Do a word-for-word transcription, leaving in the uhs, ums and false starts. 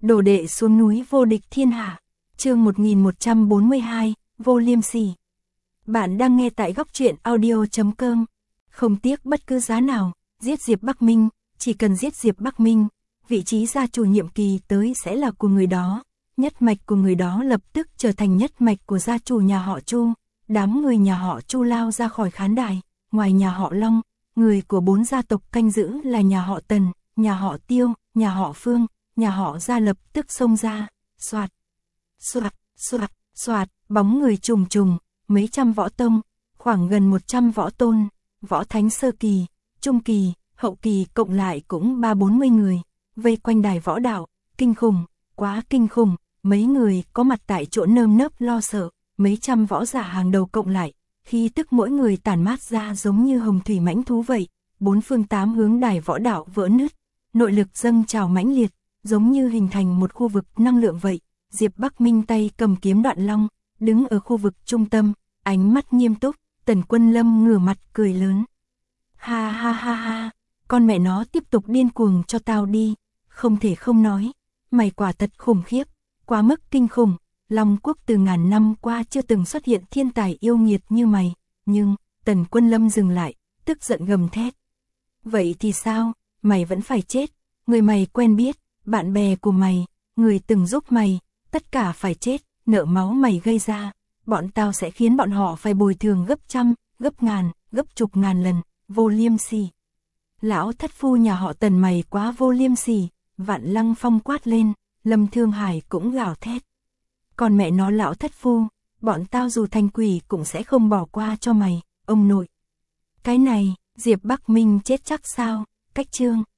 Đồ đệ xuống núi vô địch thiên hạ. Chương một nghìn một trăm bốn mươi hai, Vô Liêm Sỉ. Bạn đang nghe tại góc truyện audio chấm com. Không tiếc bất cứ giá nào, giết Diệp Bắc Minh, chỉ cần giết Diệp Bắc Minh, vị trí gia chủ nhiệm kỳ tới sẽ là của người đó, nhất mạch của người đó lập tức trở thành nhất mạch của gia chủ nhà họ Chu. Đám người nhà họ Chu lao ra khỏi khán đài, ngoài nhà họ Long, người của bốn gia tộc canh giữ là nhà họ Tần, nhà họ Tiêu, nhà họ Phương, nhà họ Gia lập tức xông ra, soạt, soạt, soạt, soạt, bóng người trùng trùng, mấy trăm võ tông, khoảng gần một trăm võ tôn, võ thánh sơ kỳ, trung kỳ, hậu kỳ cộng lại cũng ba bốn mươi người, vây quanh đài võ đạo, kinh khủng, quá kinh khủng, mấy người có mặt tại chỗ nơm nớp lo sợ, mấy trăm võ giả hàng đầu cộng lại, khí tức mỗi người tản mát ra giống như hồng thủy mãnh thú vậy, bốn phương tám hướng đài võ đạo vỡ nứt, nội lực dâng trào mãnh liệt, giống như hình thành một khu vực năng lượng vậy. Diệp Bắc Minh tay cầm kiếm Đoạn Long, đứng ở khu vực trung tâm, ánh mắt nghiêm túc, Tần Quân Lâm ngửa mặt cười lớn. Ha ha ha ha, con mẹ nó tiếp tục điên cuồng cho tao đi, không thể không nói, mày quả thật khủng khiếp, quá mức kinh khủng, Long Quốc từ ngàn năm qua chưa từng xuất hiện thiên tài yêu nghiệt như mày, nhưng, Tần Quân Lâm dừng lại, tức giận gầm thét. Vậy thì sao, mày vẫn phải chết, người mày quen biết, bạn bè của mày, người từng giúp mày, tất cả phải chết, nợ máu mày gây ra, bọn tao sẽ khiến bọn họ phải bồi thường gấp trăm, gấp ngàn, gấp chục ngàn lần, vô liêm sỉ. Lão thất phu nhà họ Tần mày quá vô liêm sỉ, Vạn Lăng Phong quát lên, Lâm Thương Hải cũng gào thét. Còn mẹ nó lão thất phu, bọn tao dù thành quỷ cũng sẽ không bỏ qua cho mày, ông nội. Cái này, Diệp Bắc Minh chết chắc sao, cách chương.